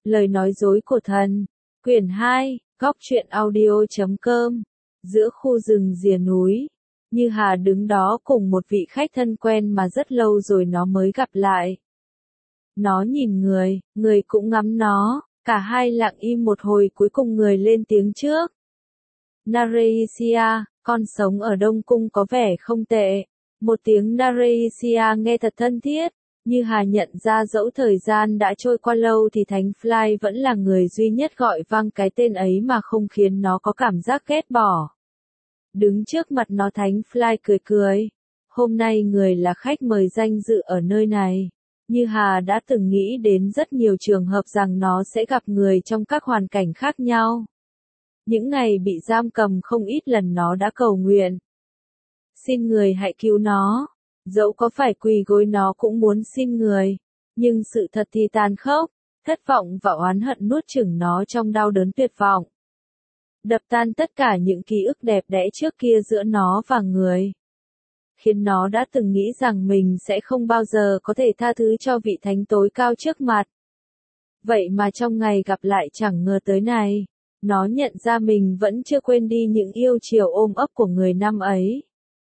Lời nói dối của thần. Quyển 2, góc truyện audio.com. Giữa khu rừng rìa núi, Như Hà đứng đó cùng một vị khách thân quen mà rất lâu rồi nó mới gặp lại. Nó nhìn người cũng ngắm nó, cả hai lặng im một hồi cuối cùng người lên tiếng trước. Nareisia, con sống ở Đông Cung có vẻ không tệ. Một tiếng Nareisia nghe thật thân thiết. Như Hà nhận ra dẫu thời gian đã trôi qua lâu thì Thánh Fly vẫn là người duy nhất gọi vang cái tên ấy mà không khiến nó có cảm giác ghét bỏ. Đứng trước mặt nó Thánh Fly cười cười. Hôm nay người là khách mời danh dự ở nơi này. Như Hà đã từng nghĩ đến rất nhiều trường hợp rằng nó sẽ gặp người trong các hoàn cảnh khác nhau. Những ngày bị giam cầm không ít lần nó đã cầu nguyện. Xin người hãy cứu nó. Dẫu có phải quỳ gối nó cũng muốn xin người. Nhưng sự thật thì tàn khốc, thất vọng và oán hận nuốt chửng nó trong đau đớn tuyệt vọng. Đập tan tất cả những ký ức đẹp đẽ trước kia giữa nó và người. Khiến nó đã từng nghĩ rằng mình sẽ không bao giờ có thể tha thứ cho vị thánh tối cao trước mặt. Vậy mà trong ngày gặp lại chẳng ngờ tới này, nó nhận ra mình vẫn chưa quên đi những yêu chiều ôm ấp của người năm ấy.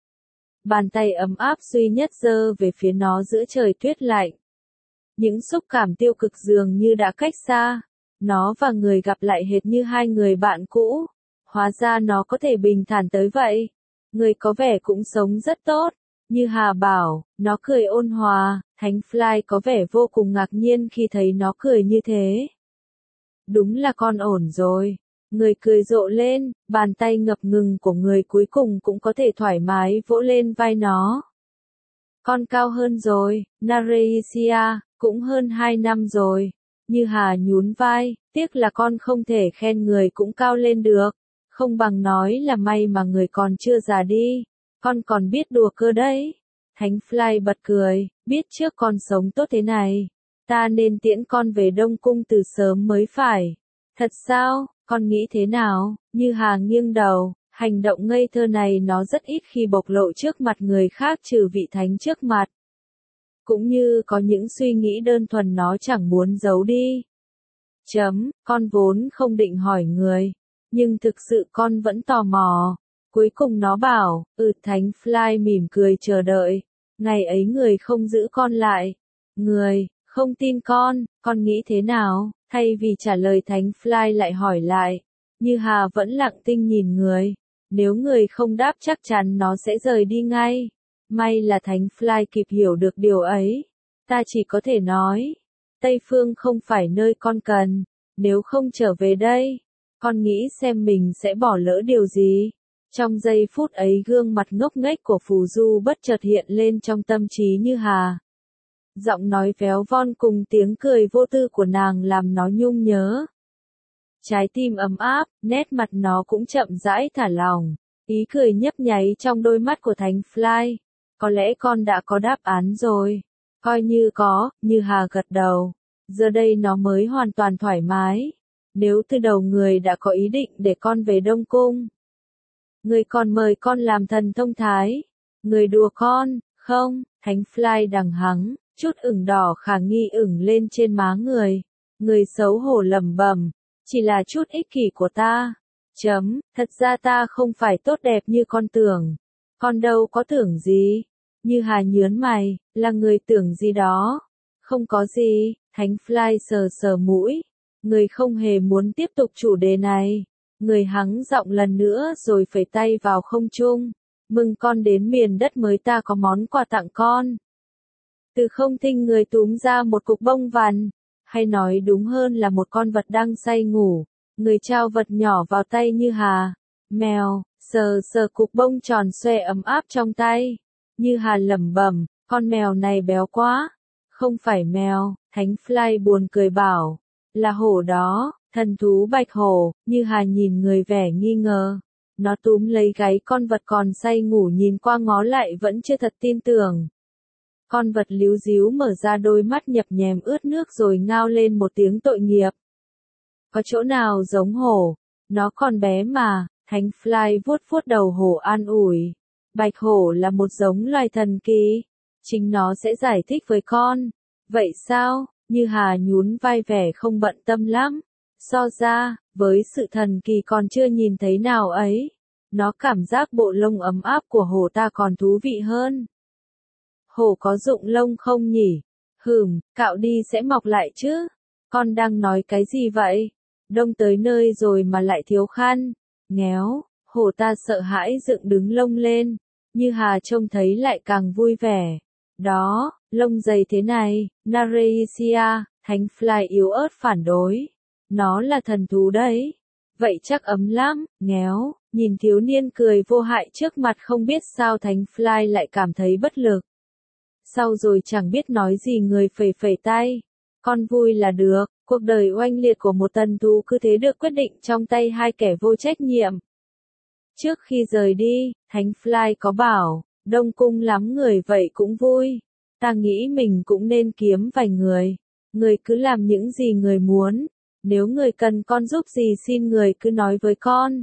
Bàn tay ấm áp duy nhất giơ về phía nó giữa trời tuyết lạnh. Những xúc cảm tiêu cực dường như đã cách xa. Nó và người gặp lại hệt như hai người bạn cũ. Hóa ra nó có thể bình thản tới vậy. Người có vẻ cũng sống rất tốt. Như Hà bảo, nó cười ôn hòa. Thánh Fly có vẻ vô cùng ngạc nhiên khi thấy nó cười như thế. Đúng là con ổn rồi. Người cười rộ lên, bàn tay ngập ngừng của người cuối cùng cũng có thể thoải mái vỗ lên vai nó. Con cao hơn rồi, Nareisia, cũng hơn 2 năm rồi. Như Hà nhún vai, tiếc là con không thể khen người cũng cao lên được. Không bằng nói là may mà người còn chưa già đi. Con còn biết đùa cơ đấy. Thánh Fly bật cười, biết trước con sống tốt thế này. Ta nên tiễn con về Đông Cung từ sớm mới phải. Thật sao? Con nghĩ thế nào? Như Hà nghiêng đầu, hành động ngây thơ này nó rất ít khi bộc lộ trước mặt người khác trừ vị thánh trước mặt. Cũng như có những suy nghĩ đơn thuần nó chẳng muốn giấu đi. Con vốn không định hỏi người, nhưng thực sự con vẫn tò mò. Cuối cùng nó bảo, Thánh Fly mỉm cười chờ đợi. Ngày ấy người không giữ con lại. Người, không tin con nghĩ thế nào? Thay vì trả lời Thánh Fly lại hỏi lại. Như Hà vẫn lặng tinh nhìn người. Nếu người không đáp chắc chắn nó sẽ rời đi ngay. May là Thánh Fly kịp hiểu được điều ấy. Ta chỉ có thể nói. Tây Phương không phải nơi con cần. Nếu không trở về đây, con nghĩ xem mình sẽ bỏ lỡ điều gì. Trong giây phút ấy gương mặt ngốc nghếch của Phù Du bất chợt hiện lên trong tâm trí Như Hà. Giọng nói véo von cùng tiếng cười vô tư của nàng làm nó nhung nhớ. Trái tim ấm áp, nét mặt nó cũng chậm rãi thả lỏng. Ý cười nhấp nháy trong đôi mắt của Thánh Fly. Có lẽ con đã có đáp án rồi. Coi như có, Như Hà gật đầu. Giờ đây nó mới hoàn toàn thoải mái. Nếu từ đầu người đã có ý định để con về Đông Cung. Người còn mời con làm thần thông thái. Người đùa con, không? Thánh Fly đằng hắng. Chút ửng đỏ khả nghi ửng lên trên má người. Người xấu hổ lẩm bẩm, chỉ là chút ích kỷ của ta. Thật ra ta không phải tốt đẹp như con tưởng. Con đâu có tưởng gì. Như Hà nhớn mày, là người tưởng gì đó. Không có gì, Thánh Fly sờ sờ mũi. Người không hề muốn tiếp tục chủ đề này. Người hắng giọng lần nữa rồi phẩy tay vào không trung. Mừng con đến miền đất mới ta có món quà tặng con. Từ không thinh người túm ra một cục bông vằn, hay nói đúng hơn là một con vật đang say ngủ. Người trao vật nhỏ vào tay Như Hà. Mèo, sờ sờ cục bông tròn xoe ấm áp trong tay. Như Hà lẩm bẩm, con mèo này béo quá. Không phải mèo, Thánh Fly buồn cười bảo. Là hổ đó, thần thú bạch hổ. Như Hà nhìn người vẻ nghi ngờ. Nó túm lấy gáy con vật còn say ngủ nhìn qua ngó lại vẫn chưa thật tin tưởng. Con vật líu díu mở ra đôi mắt nhập nhèm ướt nước rồi ngao lên một tiếng tội nghiệp. Có chỗ nào giống hổ? Nó còn bé mà. Thánh Fly vuốt vuốt đầu hổ an ủi. Bạch hổ là một giống loài thần kỳ. Chính nó sẽ giải thích với con. Vậy sao? Như Hà nhún vai vẻ không bận tâm lắm. So ra, với sự thần kỳ còn chưa nhìn thấy nào ấy, nó cảm giác bộ lông ấm áp của hổ ta còn thú vị hơn. Hổ có rụng lông không nhỉ? Cạo đi sẽ mọc lại chứ. Con đang nói cái gì vậy? Đông tới nơi rồi mà lại thiếu khăn. Ngéo, hổ ta sợ hãi dựng đứng lông lên. Như Hà trông thấy lại càng vui vẻ. Đó, lông dày thế này, Nareisia, thánh fly yếu ớt phản đối. Nó là thần thú đấy. Vậy chắc ấm lắm, ngéo, nhìn thiếu niên cười vô hại trước mặt không biết sao thánh fly lại cảm thấy bất lực. Sau rồi chẳng biết nói gì người phẩy phẩy tay. Con vui là được, cuộc đời oanh liệt của một thần thú cứ thế được quyết định trong tay hai kẻ vô trách nhiệm. Trước khi rời đi, thánh fly có bảo, đông cung lắm người vậy cũng vui. Ta nghĩ mình cũng nên kiếm vài người. Người cứ làm những gì người muốn. Nếu người cần con giúp gì xin người cứ nói với con.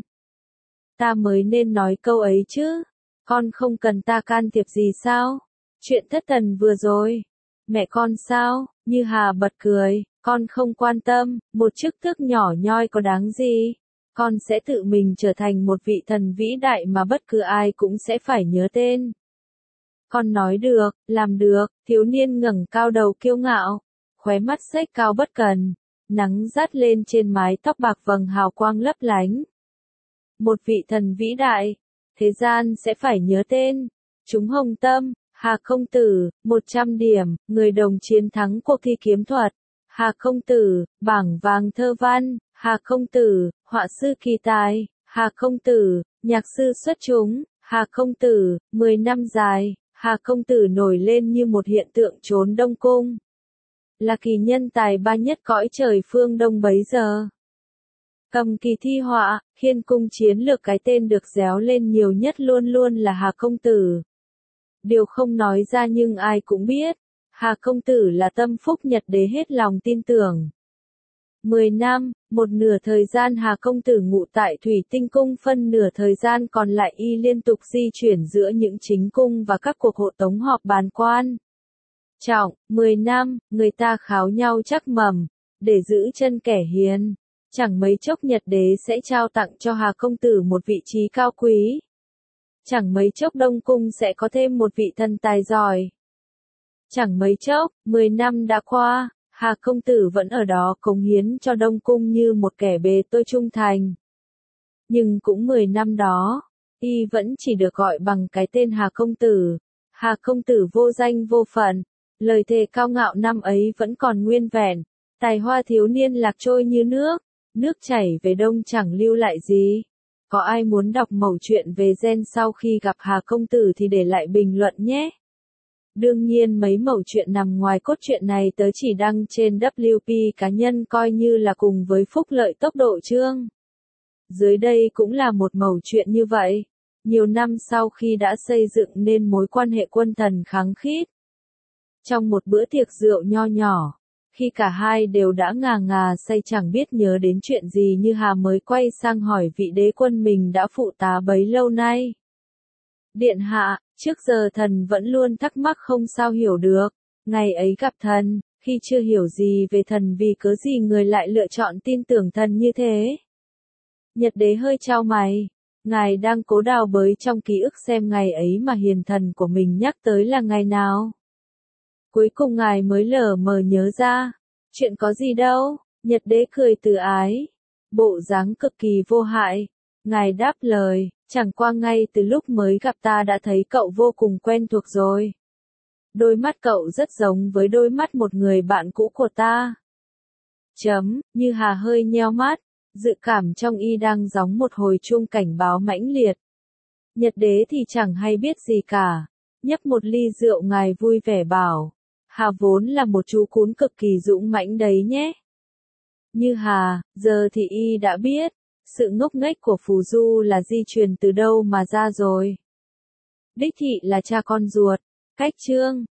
Ta mới nên nói câu ấy chứ. Con không cần ta can thiệp gì sao? Chuyện thất thần vừa rồi. Mẹ con sao? Như Hà bật cười. Con không quan tâm, một chức tước nhỏ nhoi có đáng gì. Con sẽ tự mình trở thành một vị thần vĩ đại mà bất cứ ai cũng sẽ phải nhớ tên. Con nói được, làm được, thiếu niên ngẩng cao đầu kiêu ngạo. Khóe mắt xếch cao bất cần. Nắng rát lên trên mái tóc bạc vầng hào quang lấp lánh. Một vị thần vĩ đại, thế gian sẽ phải nhớ tên. Chúng hồng tâm, Hà công tử, 100 điểm, người đồng chiến thắng cuộc thi kiếm thuật. Hà công tử, bảng vàng thơ văn. Hà công tử, họa sư kỳ tài. Hà công tử, nhạc sư xuất chúng. Hà công tử, 10 năm dài. Hà công tử nổi lên như một hiện tượng trốn đông cung. Là kỳ nhân tài ba nhất cõi trời phương Đông bấy giờ. Cầm kỳ thi họa, khiên cung chiến lược cái tên được réo lên nhiều nhất luôn luôn là Hà công tử. Điều không nói ra nhưng ai cũng biết, Hà công tử là tâm phúc Nhật đế hết lòng tin tưởng. 10 năm, một nửa thời gian Hà công tử ngụ tại Thủy Tinh cung, phân nửa thời gian còn lại y liên tục di chuyển giữa những chính cung và các cuộc hộ tống họp bàn quan. Trọng, 10 năm, người ta kháo nhau chắc mầm, để giữ chân kẻ hiền. Chẳng mấy chốc Nhật đế sẽ trao tặng cho Hà công tử một vị trí cao quý. Chẳng mấy chốc Đông cung sẽ có thêm một vị thần tài giỏi. Chẳng mấy chốc, 10 năm đã qua, Hà công tử vẫn ở đó cống hiến cho Đông cung như một kẻ bề tôi trung thành. Nhưng cũng 10 năm đó, y vẫn chỉ được gọi bằng cái tên Hà công tử. Hà công tử vô danh vô phận. Lời thề cao ngạo năm ấy vẫn còn nguyên vẹn, tài hoa thiếu niên lạc trôi như nước chảy về đông chẳng lưu lại gì. Có ai muốn đọc mẩu chuyện về gen sau khi gặp Hà công tử thì để lại bình luận nhé. Đương nhiên mấy mẩu chuyện nằm ngoài cốt truyện này tớ chỉ đăng trên WP cá nhân coi như là cùng với phúc lợi tốc độ chương. Dưới đây cũng là một mẩu chuyện như vậy. Nhiều năm sau khi đã xây dựng nên mối quan hệ quân thần khăng khít. Trong một bữa tiệc rượu nho nhỏ, khi cả hai đều đã ngà ngà say chẳng biết nhớ đến chuyện gì Như Hà mới quay sang hỏi vị đế quân mình đã phụ tá bấy lâu nay. Điện hạ, trước giờ thần vẫn luôn thắc mắc không sao hiểu được. Ngày ấy gặp thần, khi chưa hiểu gì về thần vì cớ gì người lại lựa chọn tin tưởng thần như thế. Nhật đế hơi chau mày. Ngài đang cố đào bới trong ký ức xem ngày ấy mà hiền thần của mình nhắc tới là ngày nào. Cuối cùng ngài mới lờ mờ nhớ ra. Chuyện có gì đâu, Nhật đế cười từ ái. Bộ dáng cực kỳ vô hại. Ngài đáp lời, chẳng qua ngay từ lúc mới gặp ta đã thấy cậu vô cùng quen thuộc rồi. Đôi mắt cậu rất giống với đôi mắt một người bạn cũ của ta. Như Hà hơi nheo mắt, dự cảm trong y đang gióng một hồi chuông cảnh báo mãnh liệt. Nhật đế thì chẳng hay biết gì cả. Nhấp một ly rượu ngài vui vẻ bảo. Hà vốn là một chú cún cực kỳ dũng mãnh đấy nhé. Như Hà, giờ thì y đã biết, sự ngốc nghếch của Phù Du là di truyền từ đâu mà ra rồi. Đích thị là cha con ruột. Cách chương